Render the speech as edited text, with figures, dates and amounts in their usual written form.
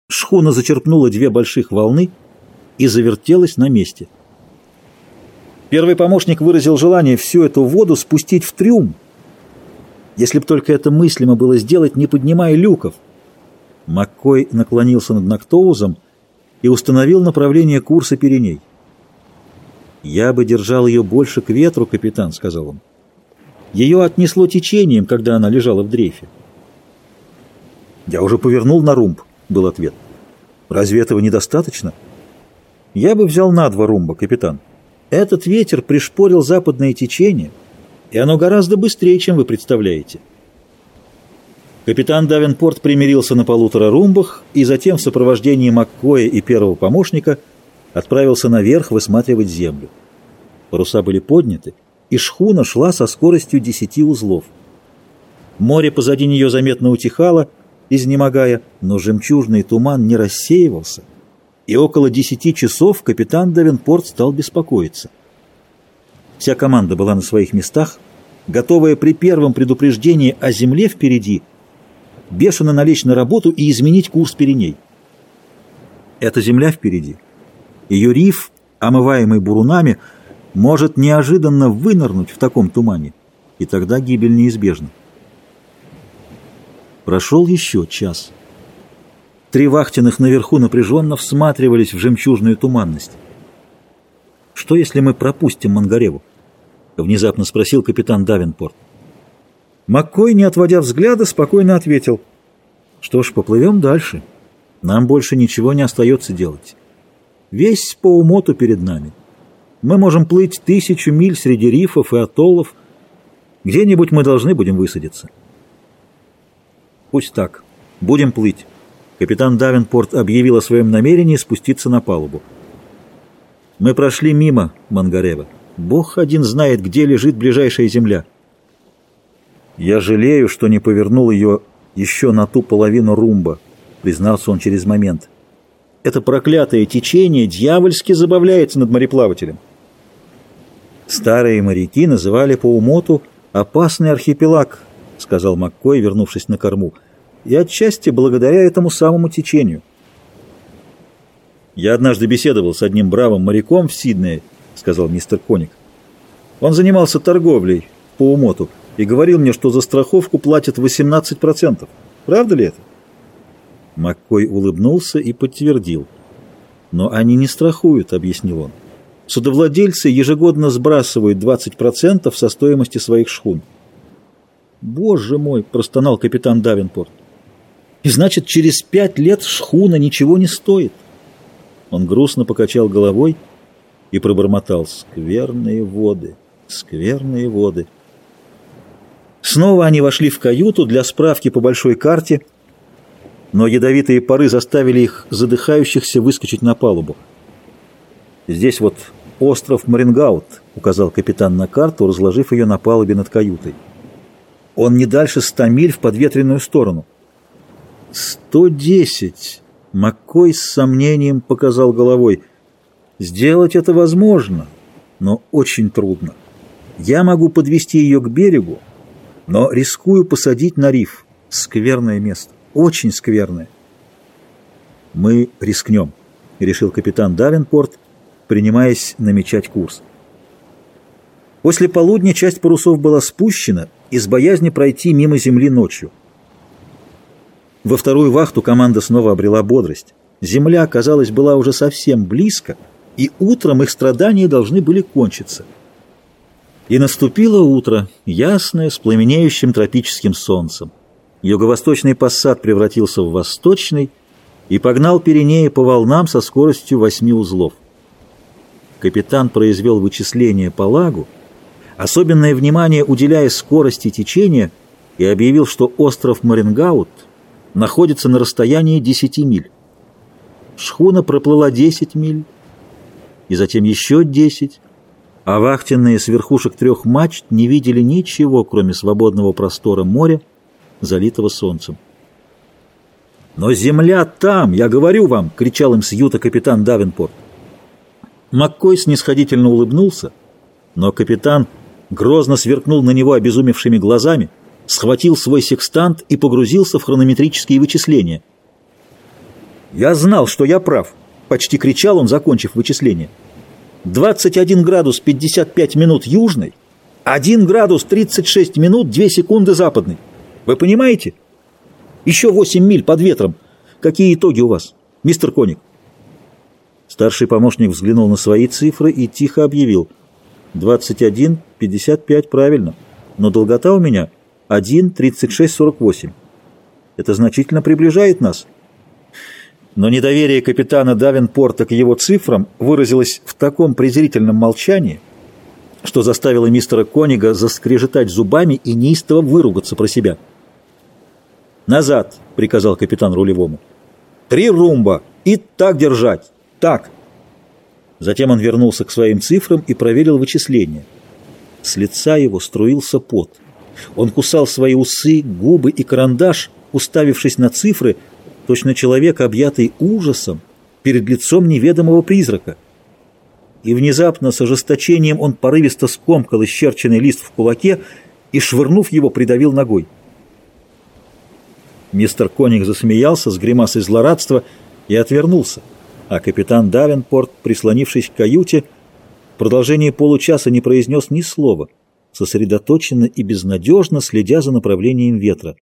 Шхуна зачерпнула две больших волны и завертелась на месте. Первый помощник выразил желание всю эту воду спустить в трюм, если бы только это мыслимо было сделать, не поднимая люков. Маккой наклонился над Нактоузом и установил направление курса Пиреней. «Я бы держал ее больше к ветру, капитан», — сказал он. «Ее отнесло течением, когда она лежала в дрейфе». «Я уже повернул на румб», — был ответ. «Разве этого недостаточно?» «Я бы взял на 2 румба, капитан. Этот ветер пришпорил западное течение, и оно гораздо быстрее, чем вы представляете». Капитан Давенпорт примирился на 1,5 румбах и затем в сопровождении Маккоя и первого помощника отправился наверх высматривать землю. Паруса были подняты, и шхуна шла со скоростью 10 узлов. Море позади нее заметно утихало, изнемогая, но жемчужный туман не рассеивался, и около 10 часов капитан Давенпорт стал беспокоиться. Вся команда была на своих местах, готовая при первом предупреждении о земле впереди бешено налечь на работу и изменить курс Пиреней. Эта земля впереди. Ее риф, омываемый бурунами, может неожиданно вынырнуть в таком тумане, и тогда гибель неизбежна. Прошел еще час. 3 вахтенных наверху напряженно всматривались в жемчужную туманность. «Что, если мы пропустим Мангареву?» — внезапно спросил капитан Давенпорт. Маккой, не отводя взгляда, спокойно ответил: «Что ж, поплывем дальше. Нам больше ничего не остается делать. Весь Паумоту перед нами. Мы можем плыть 1000 миль среди рифов и атоллов. Где-нибудь мы должны будем высадиться». «Пусть так. Будем плыть». Капитан Давенпорт объявил о своем намерении спуститься на палубу. «Мы прошли мимо Мангарева. Бог один знает, где лежит ближайшая земля. Я жалею, что не повернул ее еще на ту половину румба», — признался он через момент. «Это проклятое течение дьявольски забавляется над мореплавателем». «Старые моряки называли Паумоту опасный архипелаг», — сказал Маккой, вернувшись на корму, «и отчасти благодаря этому самому течению». «Я однажды беседовал с одним бравым моряком в Сиднее», — сказал мистер Коник. «Он занимался торговлей в Паумоту и говорил мне, что за страховку платят 18%. Правда ли это?» Маккой улыбнулся и подтвердил. «Но они не страхуют», — объяснил он. «Судовладельцы ежегодно сбрасывают 20% со стоимости своих шхун». «Боже мой!» — простонал капитан Давенпорт. «И значит, через 5 лет шхуна ничего не стоит?» Он грустно покачал головой и пробормотал: «Скверные воды, скверные воды». Снова они вошли в каюту для справки по большой карте, но ядовитые пары заставили их, задыхающихся, выскочить на палубу. «Здесь вот остров Марингаут», — указал капитан на карту, разложив ее на палубе над каютой. «Он не дальше 100 миль в подветренную сторону». 110. Маккой с сомнением показал головой. «Сделать это возможно, но очень трудно. Я могу подвести ее к берегу, но рискую посадить на риф. Скверное место, очень скверное». «Мы рискнем», — решил капитан Давенпорт, принимаясь намечать курс. После полудня часть парусов была спущена из боязни пройти мимо земли ночью. Во вторую вахту команда снова обрела бодрость. Земля, казалось, была уже совсем близко, и утром их страдания должны были кончиться. И наступило утро, ясное, с пламенеющим тропическим солнцем. Юго-восточный пассат превратился в восточный и погнал Пиренеи по волнам со скоростью 8 узлов. Капитан произвел вычисления по лагу, особенное внимание уделяя скорости течения, и объявил, что остров Марингаут находится на расстоянии 10 миль. Шхуна проплыла 10 миль, и затем еще 10, а вахтенные с верхушек 3 мачт не видели ничего, кроме свободного простора моря, залитого солнцем. «Но земля там, я говорю вам!» — кричал им с юта капитан Давенпорт. Маккой снисходительно улыбнулся, но капитан грозно сверкнул на него обезумевшими глазами, схватил свой секстант и погрузился в хронометрические вычисления. «Я знал, что я прав», — почти кричал он, закончив вычисление. 21 градус 55 минут южной, 1 градус 36 минут 2 секунды западной. Вы понимаете? Еще 8 миль под ветром. Какие итоги у вас, мистер Коник?» Старший помощник взглянул на свои цифры и тихо объявил: 21,55 правильно, но долгота у меня 1,36,48. Это значительно приближает нас. Но недоверие капитана Давенпорта к его цифрам выразилось в таком презрительном молчании, что заставило мистера Конига заскрежетать зубами и неистово выругаться про себя. «Назад!» — приказал капитан рулевому. «3 румба! И так держать! Так!» Затем он вернулся к своим цифрам и проверил вычисления. С лица его струился пот. Он кусал свои усы, губы и карандаш, уставившись на цифры, точно человек, объятый ужасом перед лицом неведомого призрака. И внезапно с ожесточением он порывисто скомкал исчерченный лист в кулаке и, швырнув его, придавил ногой. Мистер Коник засмеялся с гримасой злорадства и отвернулся, а капитан Давенпорт, прислонившись к каюте, в продолжении получаса не произнес ни слова, сосредоточенно и безнадежно следя за направлением ветра.